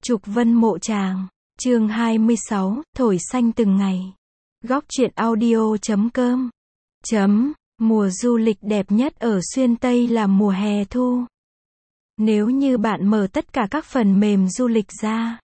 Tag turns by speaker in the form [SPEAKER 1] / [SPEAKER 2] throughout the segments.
[SPEAKER 1] Trục Vân Mộ Tràng, chương 26, thổi xanh từng ngày. Góc truyện audio.com. Mùa du lịch đẹp nhất ở Xuyên Tây là mùa hè thu. Nếu như bạn mở tất cả các phần mềm du lịch ra,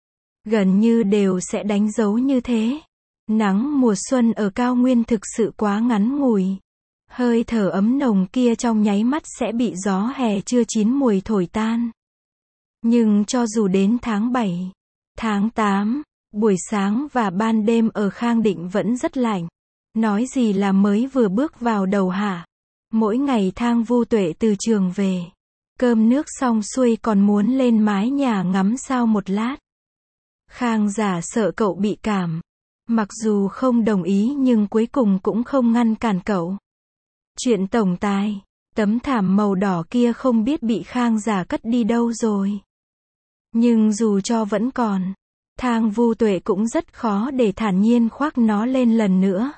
[SPEAKER 1] gần như đều sẽ đánh dấu như thế. Nắng mùa xuân ở cao nguyên thực sự quá ngắn ngủi. Hơi thở ấm nồng kia trong nháy mắt sẽ bị gió hè chưa chín mùi thổi tan. Nhưng cho dù đến tháng 7, tháng 8, buổi sáng và ban đêm ở Khang Định vẫn rất lạnh. Nói gì là mới vừa bước vào đầu hạ. Mỗi ngày Thang Vu Tuệ từ trường về, cơm nước xong xuôi còn muốn lên mái nhà ngắm sao một lát. Khang giả sợ cậu bị cảm. Mặc dù không đồng ý nhưng cuối cùng cũng không ngăn cản cậu. Chuyện tổng tài, tấm thảm màu đỏ kia không biết bị Khang giả cất đi đâu rồi. Nhưng dù cho vẫn còn, Thang Vu Tuệ cũng rất khó để thản nhiên khoác nó lên lần nữa.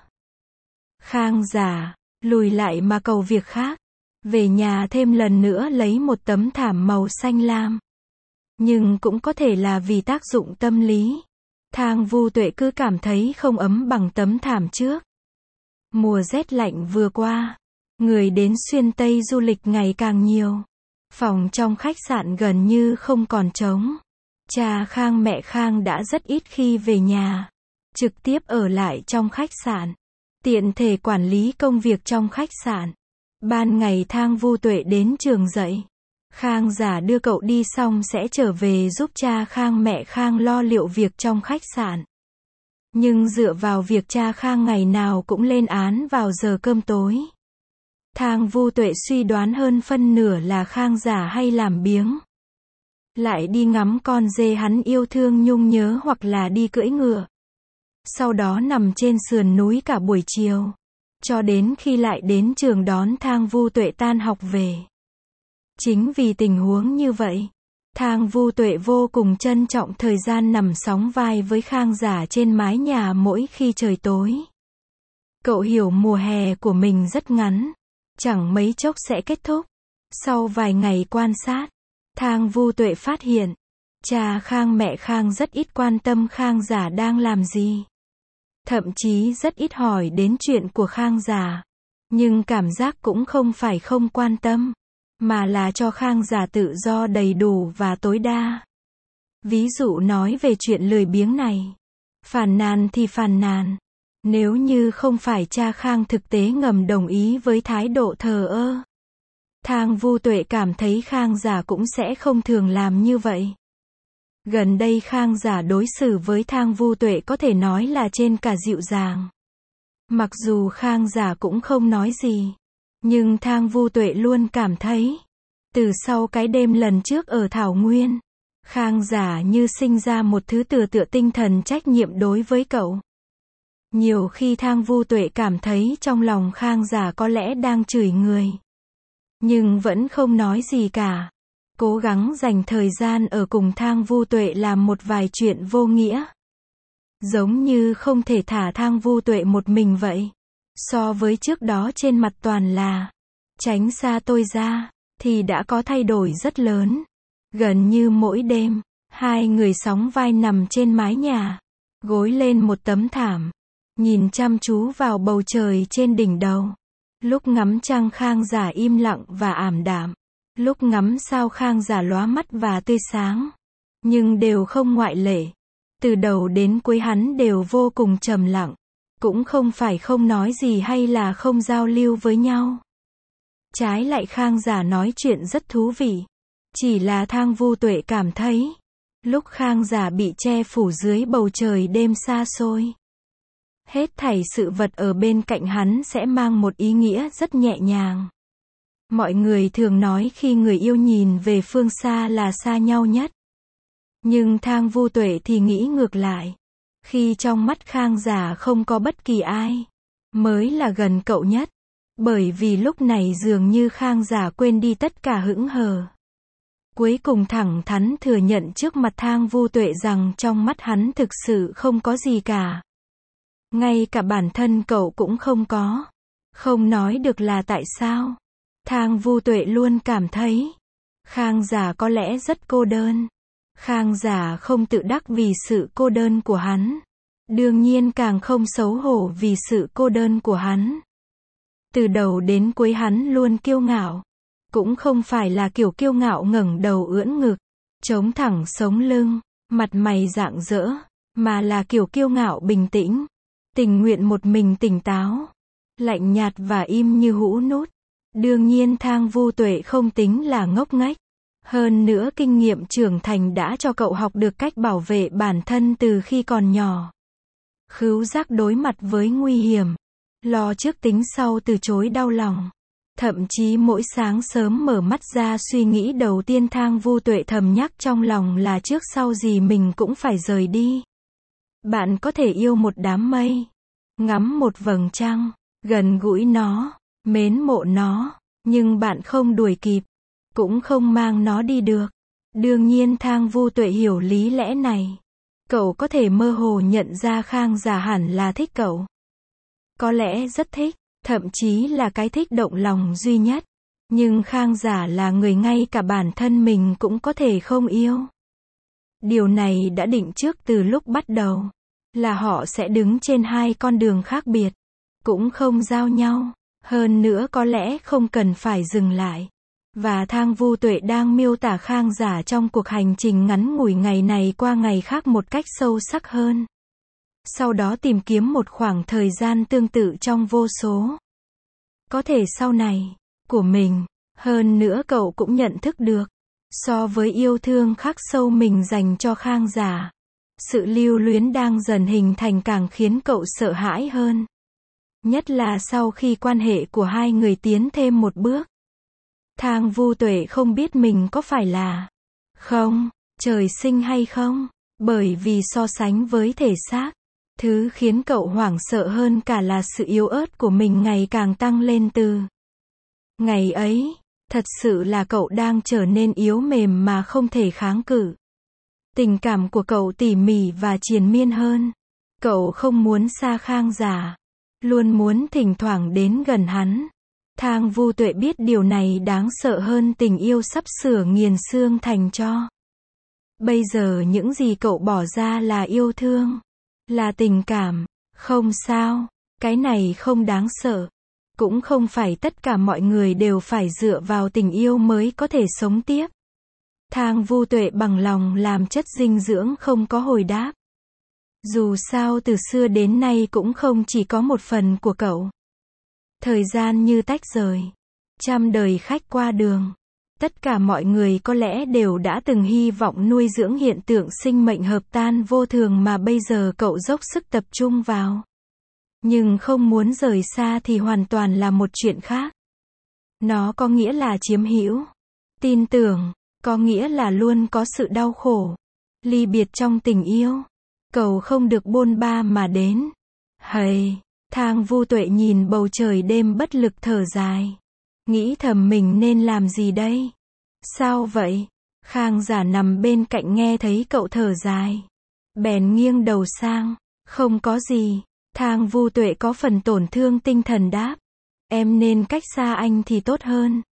[SPEAKER 1] Khang giả, lùi lại mà cầu việc khác. Về nhà thêm lần nữa lấy một tấm thảm màu xanh lam. Nhưng cũng có thể là vì tác dụng tâm lý. Thang Vu Tuệ cứ cảm thấy không ấm bằng tấm thảm trước. Mùa rét lạnh vừa qua, người đến Xuyên Tây du lịch ngày càng nhiều. Phòng trong khách sạn gần như không còn trống. Cha Khang mẹ Khang đã rất ít khi về nhà, trực tiếp ở lại trong khách sạn, tiện thể quản lý công việc trong khách sạn. Ban ngày Thang Vu Tuệ đến trường dạy, Khang giả đưa cậu đi xong sẽ trở về giúp cha Khang mẹ Khang lo liệu việc trong khách sạn. Nhưng dựa vào việc cha Khang ngày nào cũng lên án vào giờ cơm tối, Thang Vu Tuệ suy đoán hơn phân nửa là Khang giả hay làm biếng. Lại đi ngắm con dê hắn yêu thương nhung nhớ hoặc là đi cưỡi ngựa. Sau đó nằm trên sườn núi cả buổi chiều. Cho đến khi lại đến trường đón Thang Vu Tuệ tan học về. Chính vì tình huống như vậy, Thang Vu Tuệ vô cùng trân trọng thời gian nằm sóng vai với Khang giả trên mái nhà mỗi khi trời tối. Cậu hiểu mùa hè của mình rất ngắn, chẳng mấy chốc sẽ kết thúc. Sau vài ngày quan sát, Thang Vu Tuệ phát hiện, cha Khang mẹ Khang rất ít quan tâm Khang giả đang làm gì. Thậm chí rất ít hỏi đến chuyện của Khang giả. Nhưng cảm giác cũng không phải không quan tâm, mà là cho Khang giả tự do đầy đủ và tối đa. Ví dụ nói về chuyện lười biếng này. Phàn nàn thì phàn nàn. Nếu như không phải cha Khang thực tế ngầm đồng ý với thái độ thờ ơ, Thang Vu Tuệ cảm thấy Khang giả cũng sẽ không thường làm như vậy. Gần đây Khang giả đối xử với Thang Vu Tuệ có thể nói là trên cả dịu dàng. Mặc dù Khang giả cũng không nói gì, nhưng Thang Vu Tuệ luôn cảm thấy, từ sau cái đêm lần trước ở Thảo Nguyên, Khang giả như sinh ra một thứ tựa tinh thần trách nhiệm đối với cậu. Nhiều khi Thang Vu Tuệ cảm thấy trong lòng Khang giả có lẽ đang chửi người, nhưng vẫn không nói gì cả. Cố gắng dành thời gian ở cùng Thang Vu Tuệ làm một vài chuyện vô nghĩa. Giống như không thể thả Thang Vu Tuệ một mình vậy. So với trước đó trên mặt toàn là tránh xa tôi ra, thì đã có thay đổi rất lớn. Gần như mỗi đêm, hai người sóng vai nằm trên mái nhà, gối lên một tấm thảm, nhìn chăm chú vào bầu trời trên đỉnh đầu. Lúc ngắm trăng Khang giả im lặng và ảm đạm. Lúc ngắm sao Khang giả lóa mắt và tươi sáng. Nhưng đều không ngoại lệ. Từ đầu đến cuối hắn đều vô cùng trầm lặng. Cũng không phải không nói gì hay là không giao lưu với nhau. Trái lại Khang giả nói chuyện rất thú vị. Chỉ là Thang Vu Tuệ cảm thấy, lúc Khang giả bị che phủ dưới bầu trời đêm xa xôi, hết thảy sự vật ở bên cạnh hắn sẽ mang một ý nghĩa rất nhẹ nhàng. Mọi người thường nói khi người yêu nhìn về phương xa là xa nhau nhất. Nhưng Thang Vu Tuệ thì nghĩ ngược lại. Khi trong mắt Khang giả không có bất kỳ ai, mới là gần cậu nhất. Bởi vì lúc này dường như Khang giả quên đi tất cả hững hờ. Cuối cùng thẳng thắn thừa nhận trước mặt Thang Vu Tuệ rằng trong mắt hắn thực sự không có gì cả. Ngay cả bản thân cậu cũng không có. Không nói được là tại sao. Thang Vu Tuệ luôn cảm thấy Khang giả có lẽ rất cô đơn. Khang Giả không tự đắc vì sự cô đơn của hắn. Đương nhiên càng không xấu hổ vì sự cô đơn của hắn. Từ đầu đến cuối hắn luôn kiêu ngạo. Cũng không phải là kiểu kiêu ngạo ngẩng đầu ưỡn ngực, chống thẳng sống lưng, mặt mày rạng rỡ, mà là kiểu kiêu ngạo bình tĩnh, tình nguyện một mình tỉnh táo, lạnh nhạt và im như hũ nút. Đương nhiên Thang Vu Tuệ không tính là ngốc nghếch. Hơn nữa kinh nghiệm trưởng thành đã cho cậu học được cách bảo vệ bản thân từ khi còn nhỏ. Khứu giác đối mặt với nguy hiểm, lo trước tính sau từ chối đau lòng. Thậm chí mỗi sáng sớm mở mắt ra suy nghĩ đầu tiên Thang Vu Tuệ thầm nhắc trong lòng là trước sau gì mình cũng phải rời đi. Bạn có thể yêu một đám mây, ngắm một vầng trăng, gần gũi nó, mến mộ nó, nhưng bạn không đuổi kịp, cũng không mang nó đi được. Đương nhiên Thang Vu Tuệ hiểu lý lẽ này. Cậu có thể mơ hồ nhận ra Khang Giả hẳn là thích cậu. Có lẽ rất thích, thậm chí là cái thích động lòng duy nhất. Nhưng Khang Giả là người ngay cả bản thân mình cũng có thể không yêu. Điều này đã định trước từ lúc bắt đầu, là họ sẽ đứng trên hai con đường khác biệt, cũng không giao nhau, hơn nữa có lẽ không cần phải dừng lại. Và Thang Vu Tuệ đang miêu tả Khang Giả trong cuộc hành trình ngắn ngủi ngày này qua ngày khác một cách sâu sắc hơn. Sau đó tìm kiếm một khoảng thời gian tương tự trong vô số. Có thể sau này, của mình. Hơn nữa cậu cũng nhận thức được, so với yêu thương khắc sâu mình dành cho Khang Giả, sự lưu luyến đang dần hình thành càng khiến cậu sợ hãi hơn. Nhất là sau khi quan hệ của hai người tiến thêm một bước. Thang Vu Tuệ không biết mình có phải là không trời sinh hay không, bởi vì so sánh với thể xác, thứ khiến cậu hoảng sợ hơn cả là sự yếu ớt của mình ngày càng tăng lên từ ngày ấy. Thật sự là cậu đang trở nên yếu mềm mà không thể kháng cự. Tình cảm của cậu tỉ mỉ và triền miên hơn. Cậu không muốn xa Khang Giả, luôn muốn thỉnh thoảng đến gần hắn. Thang Vu Tuệ biết điều này đáng sợ hơn tình yêu sắp sửa nghiền xương thành tro. Bây giờ những gì cậu bỏ ra là yêu thương, là tình cảm. Không sao, cái này không đáng sợ. Cũng không phải tất cả mọi người đều phải dựa vào tình yêu mới có thể sống tiếp. Thang Vu Tuệ bằng lòng làm chất dinh dưỡng không có hồi đáp. Dù sao từ xưa đến nay cũng không chỉ có một phần của cậu. Thời gian như tách rời, trăm đời khách qua đường. Tất cả mọi người có lẽ đều đã từng hy vọng nuôi dưỡng hiện tượng sinh mệnh hợp tan vô thường mà bây giờ cậu dốc sức tập trung vào. Nhưng không muốn rời xa thì hoàn toàn là một chuyện khác. Nó có nghĩa là chiếm hữu, tin tưởng, có nghĩa là luôn có sự đau khổ, ly biệt trong tình yêu. Cầu không được bôn ba mà đến. Hầy, Thang Vu Tuệ nhìn bầu trời đêm bất lực thở dài. Nghĩ thầm mình nên làm gì đây? Sao vậy? Khang Giả nằm bên cạnh nghe thấy cậu thở dài. Bèn nghiêng đầu sang. Không có gì. Thang Vu Tuệ có phần tổn thương tinh thần đáp. Em nên cách xa anh thì tốt hơn.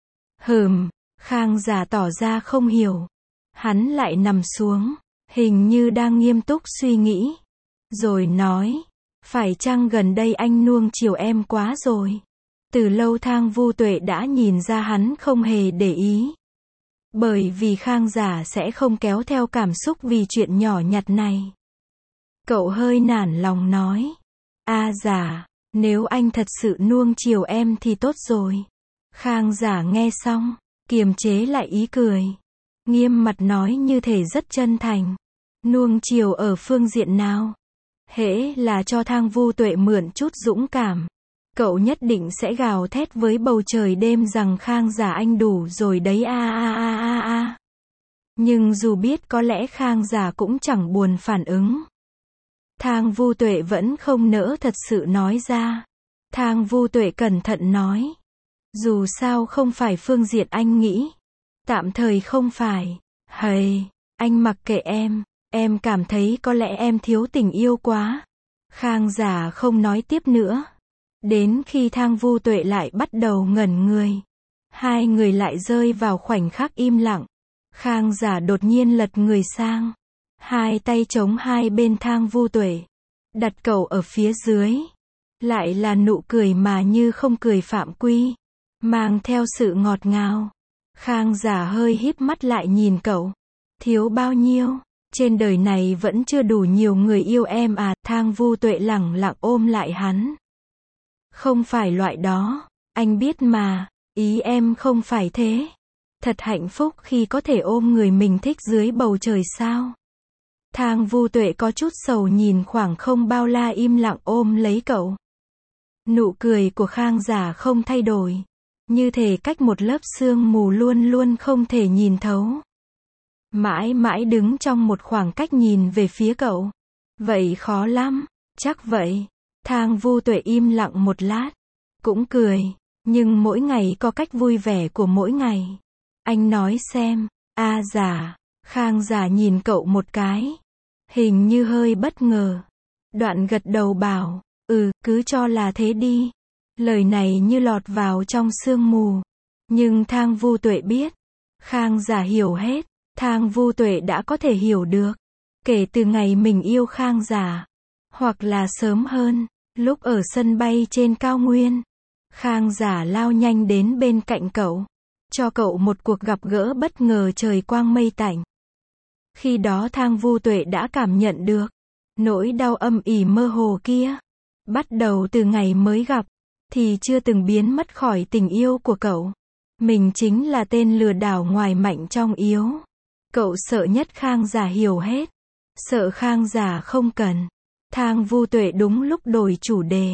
[SPEAKER 1] Khang Giả tỏ ra không hiểu. Hắn lại nằm xuống, hình như đang nghiêm túc suy nghĩ. Rồi nói, phải chăng gần đây anh nuông chiều em quá rồi? Từ lâu Thang Vu Tuệ đã nhìn ra hắn không hề để ý. Bởi vì Khang Giả sẽ không kéo theo cảm xúc vì chuyện nhỏ nhặt này. Cậu hơi nản lòng nói. Giả, nếu anh thật sự nuông chiều em thì tốt rồi. Khang Giả nghe xong, kiềm chế lại ý cười. Nghiêm mặt nói như thể rất chân thành. Nuông chiều ở phương diện nào? Hễ là cho Thang Vu Tuệ mượn chút dũng cảm, cậu nhất định sẽ gào thét với bầu trời đêm rằng Khang Giả anh đủ rồi đấy a. Nhưng dù biết có lẽ Khang Giả cũng chẳng buồn phản ứng. Thang Vu Tuệ vẫn không nỡ thật sự nói ra. Thang Vu Tuệ cẩn thận nói. Dù sao không phải phương diện anh nghĩ. Tạm thời không phải. Anh mặc kệ em cảm thấy có lẽ em thiếu tình yêu quá. Khang Giả không nói tiếp nữa. Đến khi Thang Vu Tuệ lại bắt đầu ngẩn người. Hai người lại rơi vào khoảnh khắc im lặng. Khang Giả đột nhiên lật người sang, hai tay chống hai bên Thang Vu Tuệ, đặt cậu ở phía dưới. Lại là nụ cười mà như không cười phạm quy, mang theo sự ngọt ngào. Khang Giả hơi híp mắt lại nhìn cậu. Thiếu bao nhiêu? Trên đời này vẫn chưa đủ nhiều người yêu em à? Thang Vu Tuệ lẳng lặng ôm lại hắn. Không phải loại đó, anh biết mà, ý em không phải thế. Thật hạnh phúc khi có thể ôm người mình thích dưới bầu trời sao. Thang Vu Tuệ có chút sầu nhìn khoảng không bao la im lặng ôm lấy cậu. Nụ cười của Khang Giả không thay đổi, như thể cách một lớp sương mù luôn luôn không thể nhìn thấu. Mãi mãi đứng trong một khoảng cách nhìn về phía cậu. Vậy khó lắm, chắc vậy. Thang Vu Tuệ im lặng một lát, cũng cười, nhưng mỗi ngày có cách vui vẻ của mỗi ngày. Anh nói xem, Giả. Khang Giả nhìn cậu một cái, hình như hơi bất ngờ. Đoạn gật đầu bảo, cứ cho là thế đi. Lời này như lọt vào trong sương mù. Nhưng Thang Vu Tuệ biết, Khang Giả hiểu hết. Thang Vu Tuệ đã có thể hiểu được, kể từ ngày mình yêu Khang Giả, hoặc là sớm hơn, lúc ở sân bay trên cao nguyên. Khang Giả lao nhanh đến bên cạnh cậu, cho cậu một cuộc gặp gỡ bất ngờ trời quang mây tạnh. Khi đó Thang Vu Tuệ đã cảm nhận được nỗi đau âm ỉ mơ hồ kia, bắt đầu từ ngày mới gặp, thì chưa từng biến mất khỏi tình yêu của cậu. Mình chính là tên lừa đảo ngoài mạnh trong yếu. Cậu sợ nhất Khang Giả hiểu hết, sợ Khang Giả không cần. Thang Vu Tuệ đúng lúc đổi chủ đề.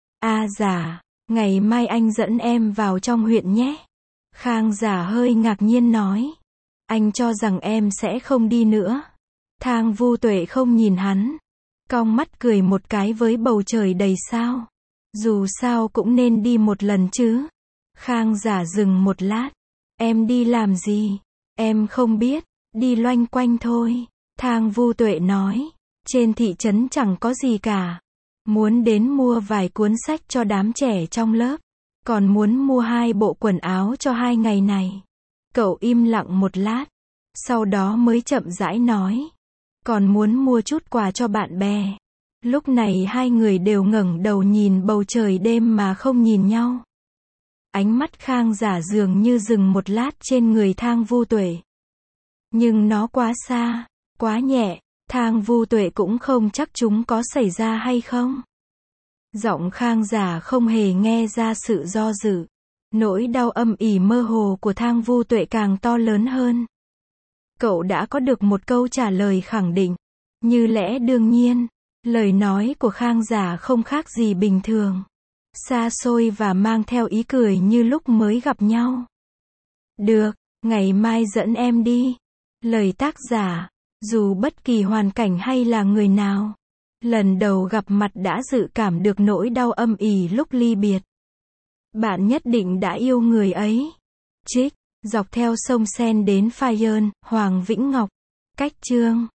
[SPEAKER 1] Giả, ngày mai anh dẫn em vào trong huyện nhé. Khang Giả hơi ngạc nhiên nói. Anh cho rằng em sẽ không đi nữa. Thang Vu Tuệ không nhìn hắn, cong mắt cười một cái với bầu trời đầy sao. Dù sao cũng nên đi một lần chứ. Khang Giả dừng một lát. Em đi làm gì? Em không biết. Đi loanh quanh thôi. Thang Vu Tuệ nói. Trên thị trấn chẳng có gì cả. Muốn đến mua vài cuốn sách cho đám trẻ trong lớp. Còn muốn mua 2 bộ quần áo cho 2 ngày này. Cậu im lặng một lát, sau đó mới chậm rãi nói. Còn muốn mua chút quà cho bạn bè. Lúc này hai người đều ngẩng đầu nhìn bầu trời đêm mà không nhìn nhau. Ánh mắt Khang Giả dường như dừng một lát trên người Thang Vu Tuệ. Nhưng nó quá xa, quá nhẹ, Thang Vu Tuệ cũng không chắc chúng có xảy ra hay không. Giọng Khang Giả không hề nghe ra sự do dự. Nỗi đau âm ỉ mơ hồ của Thang Vu Tuệ càng to lớn hơn. Cậu đã có được một câu trả lời khẳng định, như lẽ đương nhiên. Lời nói của Khang Giả không khác gì bình thường, xa xôi và mang theo ý cười như lúc mới gặp nhau. Được, ngày mai dẫn em đi. Lời tác giả, dù bất kỳ hoàn cảnh hay là người nào, lần đầu gặp mặt đã dự cảm được nỗi đau âm ỉ lúc ly biệt. Bạn nhất định đã yêu người ấy. Trích, dọc theo sông Sen đến Phai Nhơn, Hoàng Vĩnh Ngọc. Cách chương